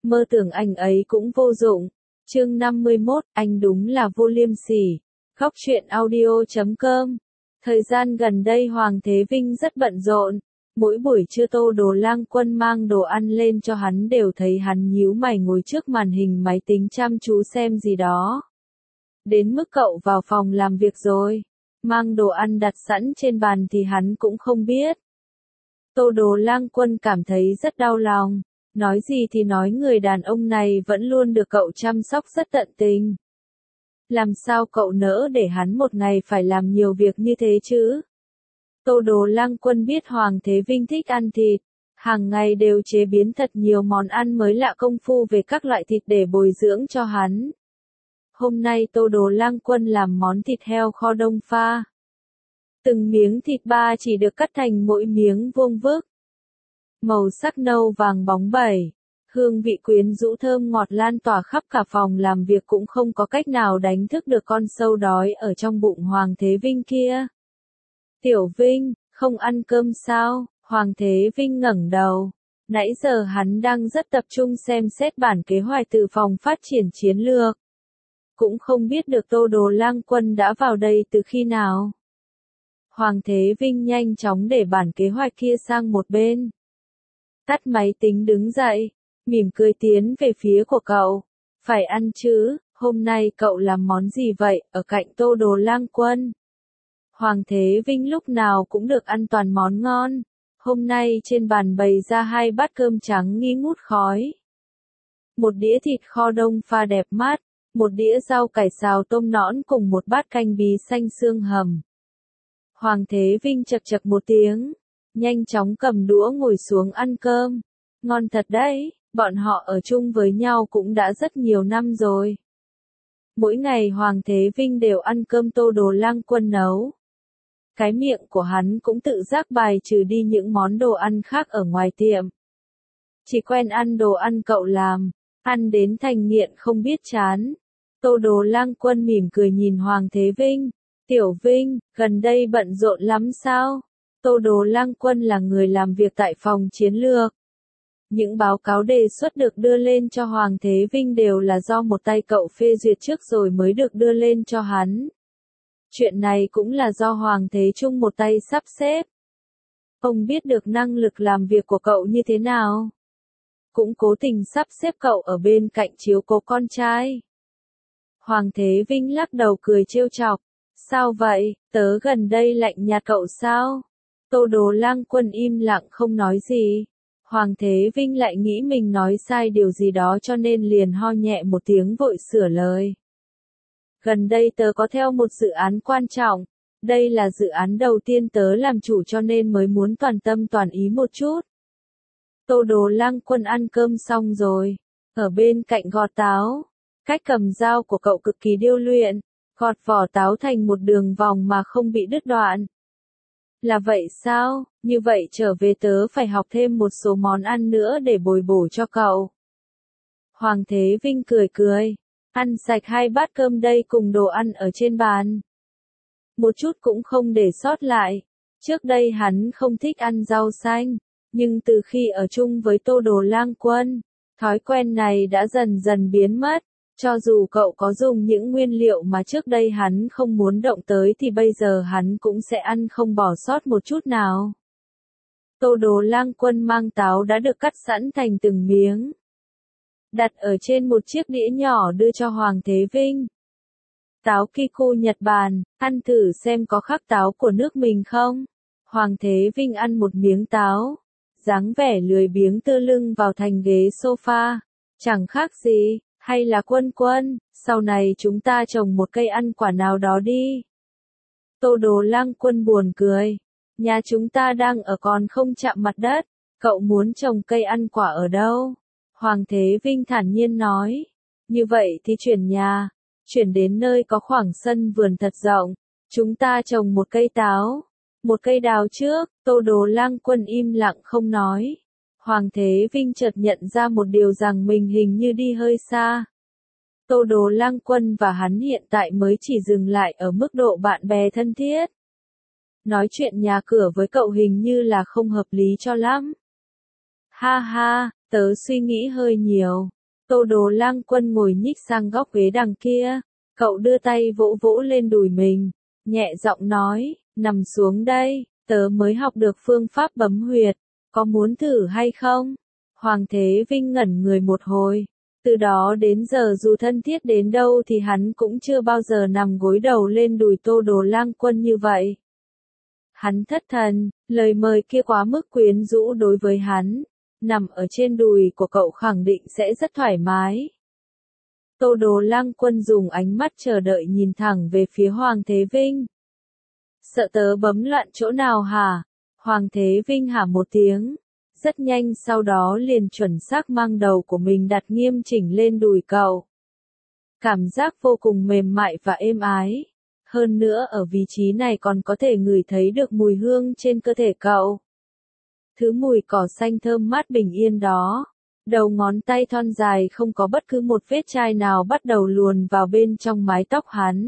Mơ tưởng anh ấy cũng vô dụng. Chương 51, anh đúng là vô liêm sỉ. Góc truyện audio.com. Thời gian gần đây Hoàng Thế Vinh rất bận rộn. Mỗi buổi trưa Tô Đồ Lang Quân mang đồ ăn lên cho hắn đều thấy hắn nhíu mày ngồi trước màn hình máy tính chăm chú xem gì đó. Đến mức cậu vào phòng làm việc rồi, mang đồ ăn đặt sẵn trên bàn thì hắn cũng không biết. Tô Đồ Lang Quân cảm thấy rất đau lòng. Nói gì thì nói, người đàn ông này vẫn luôn được cậu chăm sóc rất tận tình. Làm sao cậu nỡ để hắn một ngày phải làm nhiều việc như thế chứ? Tô Đồ Lang Quân biết Hoàng Thế Vinh thích ăn thịt, hàng ngày đều chế biến thật nhiều món ăn mới lạ công phu về các loại thịt để bồi dưỡng cho hắn. Hôm nay Tô Đồ Lang Quân làm món thịt heo kho đông pha. Từng miếng thịt ba chỉ được cắt thành mỗi miếng vuông vức. Màu sắc nâu vàng bóng bẩy, hương vị quyến rũ thơm ngọt lan tỏa khắp cả phòng làm việc, cũng không có cách nào đánh thức được con sâu đói ở trong bụng Hoàng Thế Vinh kia. Tiểu Vinh, không ăn cơm sao? Hoàng Thế Vinh ngẩng đầu. Nãy giờ hắn đang rất tập trung xem xét bản kế hoạch từ phòng phát triển chiến lược. Cũng không biết được Tô Đồ Lang Quân đã vào đây từ khi nào. Hoàng Thế Vinh nhanh chóng để bản kế hoạch kia sang một bên. Tắt máy tính đứng dậy, mỉm cười tiến về phía của cậu. Phải ăn chứ, hôm nay cậu làm món gì vậy, ở cạnh Tô Đồ Lang Quân? Hoàng Thế Vinh lúc nào cũng được ăn toàn món ngon. Hôm nay trên bàn bày ra 2 bát cơm trắng nghi ngút khói. Một đĩa thịt kho đông pha đẹp mắt, một đĩa rau cải xào tôm nõn cùng một bát canh bí xanh xương hầm. Hoàng Thế Vinh chậc chậc một tiếng, nhanh chóng cầm đũa ngồi xuống ăn cơm. Ngon thật đấy, bọn họ ở chung với nhau cũng đã rất nhiều năm rồi. Mỗi ngày Hoàng Thế Vinh đều ăn cơm Tô Đồ Lang Quân nấu. Cái miệng của hắn cũng tự giác bài trừ đi những món đồ ăn khác ở ngoài tiệm. Chỉ quen ăn đồ ăn cậu làm, ăn đến thành nghiện không biết chán. Tô Đồ Lang Quân mỉm cười nhìn Hoàng Thế Vinh. Tiểu Vinh, gần đây bận rộn lắm sao? Tô Đồ Lang Quân là người làm việc tại phòng chiến lược. Những báo cáo đề xuất được đưa lên cho Hoàng Thế Vinh đều là do một tay cậu phê duyệt trước rồi mới được đưa lên cho hắn. Chuyện này cũng là do Hoàng Thế Trung một tay sắp xếp. Ông biết được năng lực làm việc của cậu như thế nào, cũng cố tình sắp xếp cậu ở bên cạnh chiếu cố con trai. Hoàng Thế Vinh lắc đầu cười trêu chọc. Sao vậy, tớ gần đây lạnh nhạt cậu sao? Tô Đồ Lang Quân im lặng không nói gì. Hoàng Thế Vinh lại nghĩ mình nói sai điều gì đó cho nên liền ho nhẹ một tiếng vội sửa lời. Gần đây tớ có theo một dự án quan trọng. Đây là dự án đầu tiên tớ làm chủ cho nên mới muốn toàn tâm toàn ý một chút. Tô Đồ Lang Quân ăn cơm xong rồi, ở bên cạnh gọt táo. Cách cầm dao của cậu cực kỳ điêu luyện, gọt vỏ táo thành một đường vòng mà không bị đứt đoạn. Là vậy sao? Như vậy trở về tớ phải học thêm một số món ăn nữa để bồi bổ cho cậu. Hoàng Thế Vinh cười cười. Ăn sạch 2 bát cơm đây cùng đồ ăn ở trên bàn. Một chút cũng không để sót lại. Trước đây hắn không thích ăn rau xanh, nhưng từ khi ở chung với Tô Đồ Lang Quân, thói quen này đã dần dần biến mất. Cho dù cậu có dùng những nguyên liệu mà trước đây hắn không muốn động tới thì bây giờ hắn cũng sẽ ăn không bỏ sót một chút nào. Tô Đồ Lang Quân mang táo đã được cắt sẵn thành từng miếng, đặt ở trên một chiếc đĩa nhỏ đưa cho Hoàng Thế Vinh. Táo Kiku Nhật Bản, ăn thử xem có khác táo của nước mình không? Hoàng Thế Vinh ăn một miếng táo, dáng vẻ lười biếng tựa lưng vào thành ghế sofa. Chẳng khác gì. Hay là Quân Quân, sau này chúng ta trồng một cây ăn quả nào đó đi. Tô Đồ Lang Quân buồn cười. Nhà chúng ta đang ở còn không chạm mặt đất, cậu muốn trồng cây ăn quả ở đâu? Hoàng Thế Vinh thản nhiên nói. Như vậy thì chuyển nhà, chuyển đến nơi có khoảng sân vườn thật rộng. Chúng ta trồng một cây táo, một cây đào trước. Tô Đồ Lang Quân im lặng không nói. Hoàng Thế Vinh chợt nhận ra một điều rằng mình hình như đi hơi xa. Tô Đồ Lang Quân và hắn hiện tại mới chỉ dừng lại ở mức độ bạn bè thân thiết. Nói chuyện nhà cửa với cậu hình như là không hợp lý cho lắm. Ha ha, Tớ suy nghĩ hơi nhiều. Tô Đồ Lang Quân ngồi nhích sang góc ghế đằng kia. Cậu đưa tay vỗ vỗ lên đùi mình. Nhẹ giọng nói, nằm xuống đây, tớ mới học được phương pháp bấm huyệt. Có muốn thử hay không? Hoàng Thế Vinh ngẩn người một hồi. Từ đó đến giờ dù thân thiết đến đâu thì hắn cũng chưa bao giờ nằm gối đầu lên đùi Tô Đồ Lang Quân như vậy. Hắn thất thần, lời mời kia quá mức quyến rũ đối với hắn. Nằm ở trên đùi của cậu khẳng định sẽ rất thoải mái. Tô Đồ Lang Quân dùng ánh mắt chờ đợi nhìn thẳng về phía Hoàng Thế Vinh. Sợ tớ bấm loạn chỗ nào hả? Hoàng Thế Vinh hả một tiếng. Rất nhanh sau đó liền chuẩn xác mang đầu của mình đặt nghiêm chỉnh lên đùi cậu. Cảm giác vô cùng mềm mại và êm ái. Hơn nữa ở vị trí này còn có thể ngửi thấy được mùi hương trên cơ thể cậu. Thứ mùi cỏ xanh thơm mát bình yên đó. Đầu ngón tay thon dài không có bất cứ một vết chai nào bắt đầu luồn vào bên trong mái tóc hắn.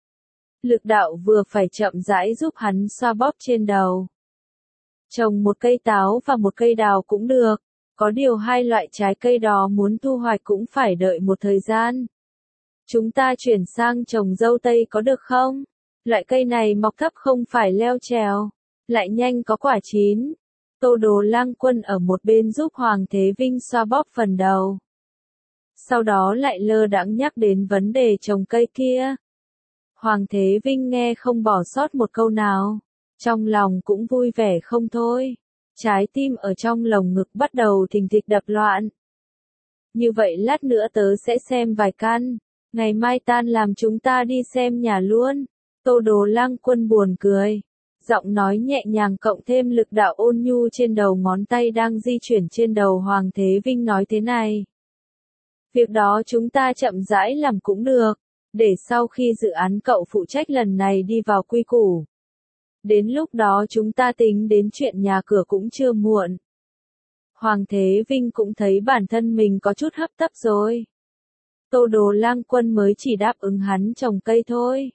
Lực đạo vừa phải chậm rãi giúp hắn xoa bóp trên đầu. Trồng một cây táo và một cây đào cũng được. Có điều hai loại trái cây đó muốn thu hoạch cũng phải đợi một thời gian. Chúng ta chuyển sang trồng dâu tây có được không? Loại cây này mọc thấp không phải leo trèo, lại nhanh có quả chín. Tô Đồ Lang Quân ở một bên giúp Hoàng Thế Vinh xoa bóp phần đầu. Sau đó lại lơ đãng nhắc đến vấn đề trồng cây kia. Hoàng Thế Vinh nghe không bỏ sót một câu nào. Trong lòng cũng vui vẻ không thôi. Trái tim ở trong lồng ngực bắt đầu thình thịch đập loạn. Như vậy lát nữa tớ sẽ xem vài căn. Ngày mai tan làm chúng ta đi xem nhà luôn. Tô Đồ Lang Quân buồn cười. Giọng nói nhẹ nhàng cộng thêm lực đạo ôn nhu trên đầu ngón tay đang di chuyển trên đầu Hoàng Thế Vinh nói thế này. Việc đó chúng ta chậm rãi làm cũng được. Để sau khi dự án cậu phụ trách lần này đi vào quy củ. Đến lúc đó chúng ta tính đến chuyện nhà cửa cũng chưa muộn. Hoàng Thế Vinh cũng thấy bản thân mình có chút hấp tấp rồi. Tô Đồ Lang Quân mới chỉ đáp ứng hắn trồng cây thôi.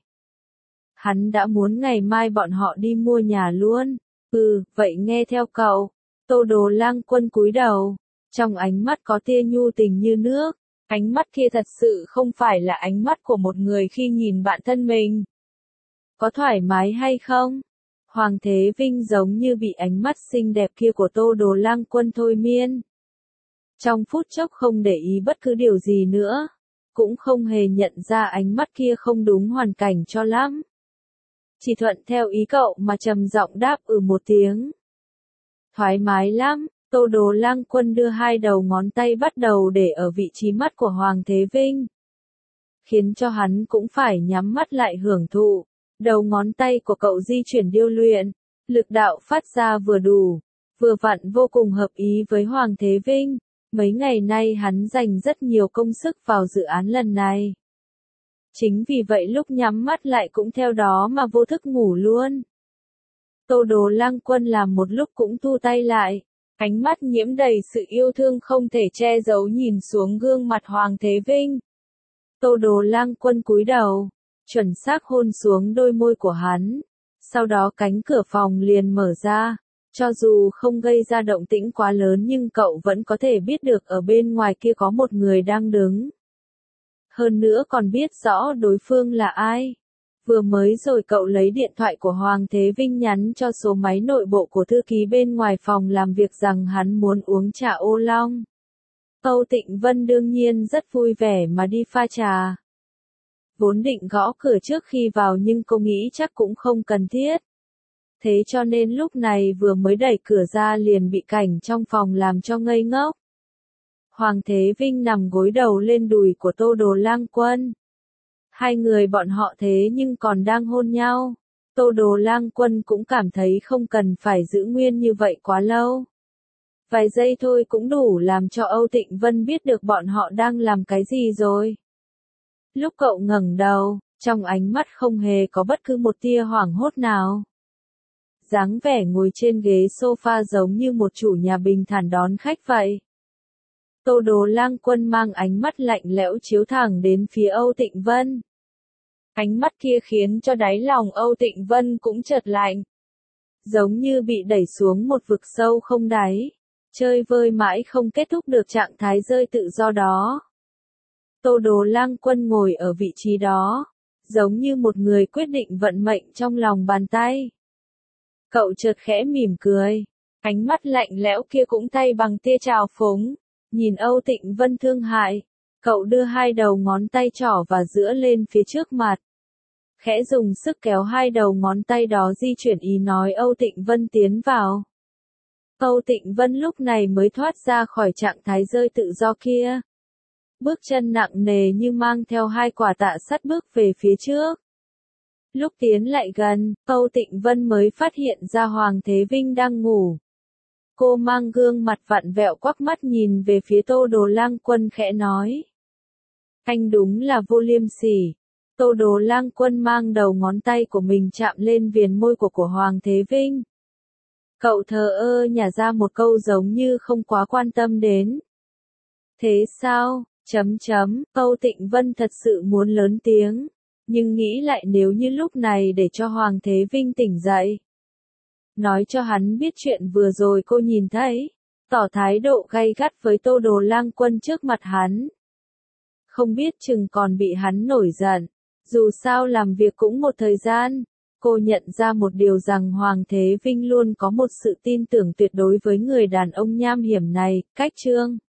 Hắn đã muốn ngày mai bọn họ đi mua nhà luôn. Vậy nghe theo cậu. Tô Đồ Lang Quân cúi đầu. Trong ánh mắt có tia nhu tình như nước. Ánh mắt kia thật sự không phải là ánh mắt của một người khi nhìn bạn thân mình. Có thoải mái hay không? Hoàng Thế Vinh giống như bị ánh mắt xinh đẹp kia của Tô Đồ Lang Quân thôi miên. Trong phút chốc không để ý bất cứ điều gì nữa. Cũng không hề nhận ra ánh mắt kia không đúng hoàn cảnh cho lắm. Chỉ thuận theo ý cậu mà trầm giọng đáp một tiếng. Thoải mái lắm. Tô Đồ Lang Quân đưa hai đầu ngón tay bắt đầu để ở vị trí mắt của Hoàng Thế Vinh. Khiến cho hắn cũng phải nhắm mắt lại hưởng thụ. Đầu ngón tay của cậu di chuyển điêu luyện. Lực đạo phát ra vừa đủ. Vừa vặn vô cùng hợp ý với Hoàng Thế Vinh. Mấy ngày nay hắn dành rất nhiều công sức vào dự án lần này. Chính vì vậy lúc nhắm mắt lại cũng theo đó mà vô thức ngủ luôn. Tô Đồ Lang Quân làm một lúc cũng thu tay lại. Ánh mắt nhiễm đầy sự yêu thương không thể che giấu nhìn xuống gương mặt Hoàng Thế Vinh. Tô Đồ Lang Quân cúi đầu, chuẩn xác hôn xuống đôi môi của hắn. Sau đó cánh cửa phòng liền mở ra. Cho dù không gây ra động tĩnh quá lớn nhưng cậu vẫn có thể biết được ở bên ngoài kia có một người đang đứng. Hơn nữa còn biết rõ đối phương là ai. Vừa mới rồi cậu lấy điện thoại của Hoàng Thế Vinh nhắn cho số máy nội bộ của thư ký bên ngoài phòng làm việc rằng hắn muốn uống trà ô long. Âu Tịnh Vân đương nhiên rất vui vẻ mà đi pha trà. Vốn định gõ cửa trước khi vào nhưng cô nghĩ chắc cũng không cần thiết. Thế cho nên lúc này vừa mới đẩy cửa ra liền bị cảnh trong phòng làm cho ngây ngốc. Hoàng Thế Vinh nằm gối đầu lên đùi của Tô Đồ Lang Quân. Hai người bọn họ thế nhưng còn đang hôn nhau. Tô Đồ Lang Quân cũng cảm thấy không cần phải giữ nguyên như vậy quá lâu. Vài giây thôi cũng đủ làm cho Âu Tịnh Vân biết được bọn họ đang làm cái gì rồi. Lúc cậu ngẩng đầu, trong ánh mắt không hề có bất cứ một tia hoảng hốt nào. Dáng vẻ ngồi trên ghế sofa giống như một chủ nhà bình thản đón khách vậy. Tô Đồ Lang Quân mang ánh mắt lạnh lẽo chiếu thẳng đến phía Âu Tịnh Vân. Ánh mắt kia khiến cho đáy lòng Âu Tịnh Vân cũng chợt lạnh. Giống như bị đẩy xuống một vực sâu không đáy. chơi vơi mãi không kết thúc được trạng thái rơi tự do đó. Tô Đồ Lang Quân ngồi ở vị trí đó, giống như một người quyết định vận mệnh trong lòng bàn tay. Cậu chợt khẽ mỉm cười, ánh mắt lạnh lẽo kia cũng tay bằng tia trào phúng, nhìn Âu Tịnh Vân thương hại, cậu đưa hai đầu ngón tay trỏ và giữa lên phía trước mặt. Khẽ dùng sức kéo hai đầu ngón tay đó di chuyển ý nói Âu Tịnh Vân tiến vào. Âu Tịnh Vân lúc này mới thoát ra khỏi trạng thái rơi tự do kia. Bước chân nặng nề như mang theo hai quả tạ sắt bước về phía trước. Lúc tiến lại gần, Âu Tịnh Vân mới phát hiện ra Hoàng Thế Vinh đang ngủ. Cô mang gương mặt vặn vẹo quắc mắt nhìn về phía Tô Đồ Lang Quân khẽ nói. Anh đúng là vô liêm sỉ. Tô Đồ Lang Quân mang đầu ngón tay của mình chạm lên viền môi của Hoàng Thế Vinh. Cậu thờ ơ nhả ra một câu giống như không quá quan tâm đến. Thế sao? Âu Tịnh Vân thật sự muốn lớn tiếng, nhưng nghĩ lại nếu như lúc này để cho Hoàng Thế Vinh tỉnh dậy. Nói cho hắn biết chuyện vừa rồi cô nhìn thấy, tỏ thái độ gay gắt với Tô Đồ Lang Quân trước mặt hắn. Không biết chừng còn bị hắn nổi giận, dù sao làm việc cũng một thời gian. Cô nhận ra một điều rằng Hoàng Thế Vinh luôn có một sự tin tưởng tuyệt đối với người đàn ông nham hiểm này, cách Trương.